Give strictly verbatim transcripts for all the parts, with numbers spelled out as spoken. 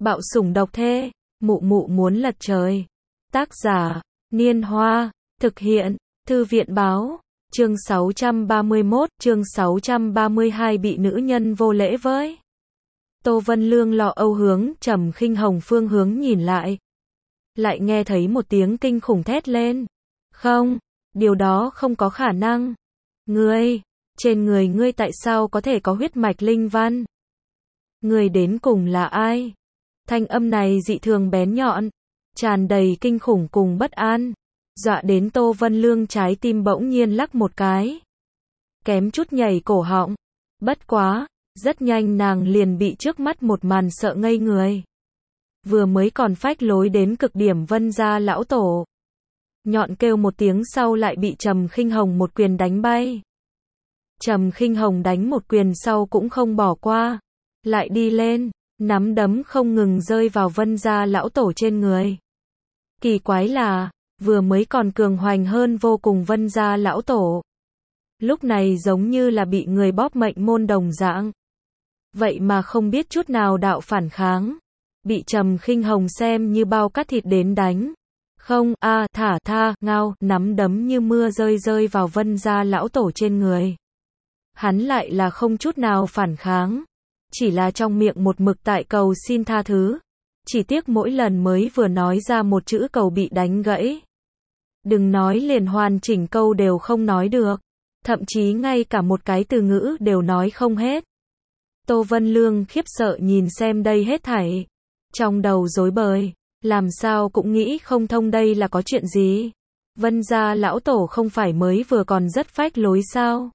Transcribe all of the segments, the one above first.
Bạo sủng độc thê, mụ mụ muốn lật trời. Tác giả, Niên Hoa, thực hiện, Thư viện báo, chương sáu trăm ba mươi mốt, chương sáu trăm ba mươi hai bị nữ nhân vô lễ với. Tô Vân Lương lo âu hướng Trầm Khinh Hồng phương hướng nhìn lại. Lại nghe thấy một tiếng kinh khủng thét lên. Không, điều đó không có khả năng. Ngươi, trên người ngươi tại sao có thể có huyết mạch linh văn? Ngươi đến cùng là ai? Thanh âm này dị thường bén nhọn, tràn đầy kinh khủng cùng bất an, dọa đến Tô Vân Lương trái tim bỗng nhiên lắc một cái. Kém chút nhảy cổ họng. Bất quá, rất nhanh nàng liền bị trước mắt một màn sợ ngây người. Vừa mới còn phách lối đến cực điểm Vân gia lão tổ. Nhọn kêu một tiếng sau lại bị Trầm Khinh Hồng một quyền đánh bay. Trầm Khinh Hồng đánh một quyền sau cũng không bỏ qua. Lại đi lên, nắm đấm không ngừng rơi vào Vân gia lão tổ trên người. Kỳ quái là, vừa mới còn cường hoành hơn vô cùng Vân gia lão tổ. Lúc này giống như là bị người bóp mệnh môn đồng dạng. Vậy mà không biết chút nào đạo phản kháng. Bị Trầm Khinh Hồng xem như bao cắt thịt đến đánh. Không, a à, thả tha, ngao, nắm đấm như mưa rơi rơi vào Vân gia lão tổ trên người. Hắn lại là không chút nào phản kháng. Chỉ là trong miệng một mực tại cầu xin tha thứ. Chỉ tiếc mỗi lần mới vừa nói ra một chữ cầu bị đánh gãy. Đừng nói liền hoàn chỉnh câu đều không nói được. Thậm chí ngay cả một cái từ ngữ đều nói không hết. Tô Vân Lương khiếp sợ nhìn xem đây hết thảy. Trong đầu rối bời. Làm sao cũng nghĩ không thông đây là có chuyện gì. Vân gia lão tổ không phải mới vừa còn rất phách lối sao?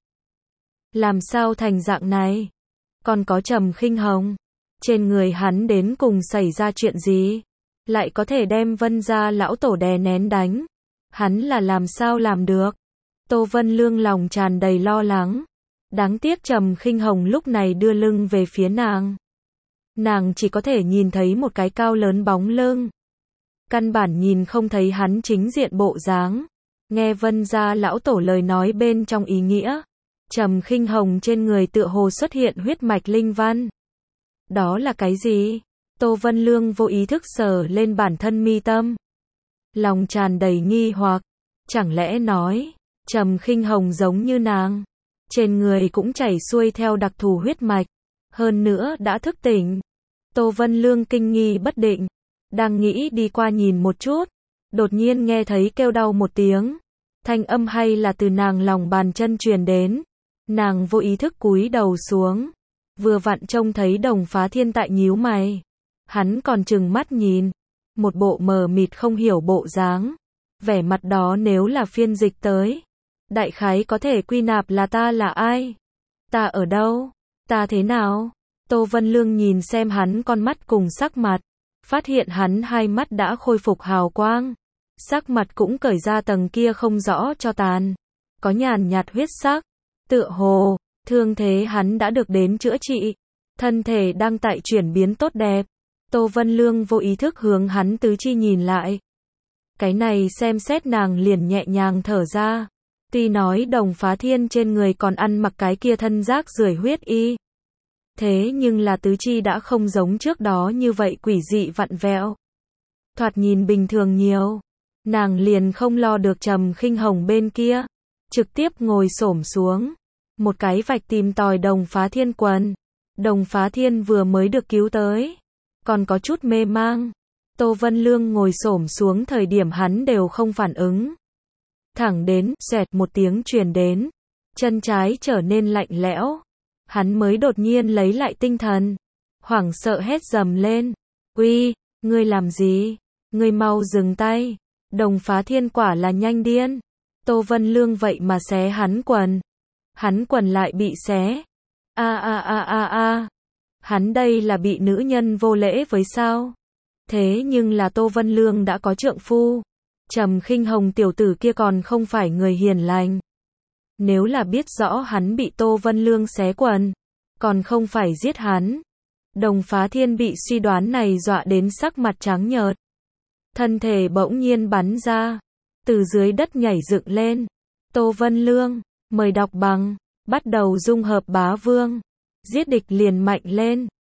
Làm sao thành dạng này? Còn có Trầm Khinh Hồng. Trên người hắn đến cùng xảy ra chuyện gì? Lại có thể đem Vân gia lão tổ đè nén đánh. Hắn là làm sao làm được? Tô Vân Lương lòng tràn đầy lo lắng. Đáng tiếc Trầm Khinh Hồng lúc này đưa lưng về phía nàng. Nàng chỉ có thể nhìn thấy một cái cao lớn bóng lưng. Căn bản nhìn không thấy hắn chính diện bộ dáng. Nghe Vân gia lão tổ lời nói bên trong ý nghĩa. Trầm Khinh Hồng trên người tựa hồ xuất hiện huyết mạch linh văn. Đó là cái gì? Tô Vân Lương vô ý thức sờ lên bản thân mi tâm. Lòng tràn đầy nghi hoặc. Chẳng lẽ nói, Trầm Khinh Hồng giống như nàng. Trên người cũng chảy xuôi theo đặc thù huyết mạch. Hơn nữa đã thức tỉnh. Tô Vân Lương kinh nghi bất định. Đang nghĩ đi qua nhìn một chút. Đột nhiên nghe thấy kêu đau một tiếng. Thanh âm hay là từ nàng lòng bàn chân truyền đến. Nàng vô ý thức cúi đầu xuống. Vừa vặn trông thấy Đồng Phá Thiên tại nhíu mày. Hắn còn trừng mắt nhìn. Một bộ mờ mịt không hiểu bộ dáng. Vẻ mặt đó nếu là phiên dịch tới. Đại khái có thể quy nạp là ta là ai? Ta ở đâu? Ta thế nào? Tô Vân Lương nhìn xem hắn con mắt cùng sắc mặt. Phát hiện hắn hai mắt đã khôi phục hào quang. Sắc mặt cũng cởi ra tầng kia không rõ cho tàn. Có nhàn nhạt huyết sắc. Tựa hồ, thương thế hắn đã được đến chữa trị. Thân thể đang tại chuyển biến tốt đẹp. Tô Vân Lương vô ý thức hướng hắn tứ chi nhìn lại. Cái này xem xét nàng liền nhẹ nhàng thở ra. Tuy nói Đồng Phá Thiên trên người còn ăn mặc cái kia thân rác rưởi huyết y. Thế nhưng là tứ chi đã không giống trước đó như vậy quỷ dị vặn vẹo. Thoạt nhìn bình thường nhiều. Nàng liền không lo được Trầm Khinh Hồng bên kia. Trực tiếp ngồi xổm xuống. Một cái vạch tìm tòi Đồng Phá Thiên quần. Đồng Phá Thiên vừa mới được cứu tới. Còn có chút mê mang. Tô Vân Lương ngồi xổm xuống thời điểm hắn đều không phản ứng. Thẳng đến, xoẹt một tiếng truyền đến. Chân trái trở nên lạnh lẽo. Hắn mới đột nhiên lấy lại tinh thần. Hoảng sợ hét dầm lên. Uy, ngươi làm gì? Ngươi mau dừng tay. Đồng Phá Thiên quả là nhanh điên. Tô Vân Lương vậy mà xé hắn quần. Hắn quần lại bị xé. A a a a a. Hắn đây là bị nữ nhân vô lễ với sao? Thế nhưng là Tô Vân Lương đã có trượng phu. Trầm Khinh Hồng tiểu tử kia còn không phải người hiền lành. Nếu là biết rõ hắn bị Tô Vân Lương xé quần, còn không phải giết hắn. Đồng Phá Thiên bị suy đoán này dọa đến sắc mặt trắng nhợt. Thân thể bỗng nhiên bắn ra. Từ dưới đất nhảy dựng lên. Tô Vân Lương, mời đọc bằng. Bắt đầu dung hợp bá vương. Giết địch liền mạnh lên.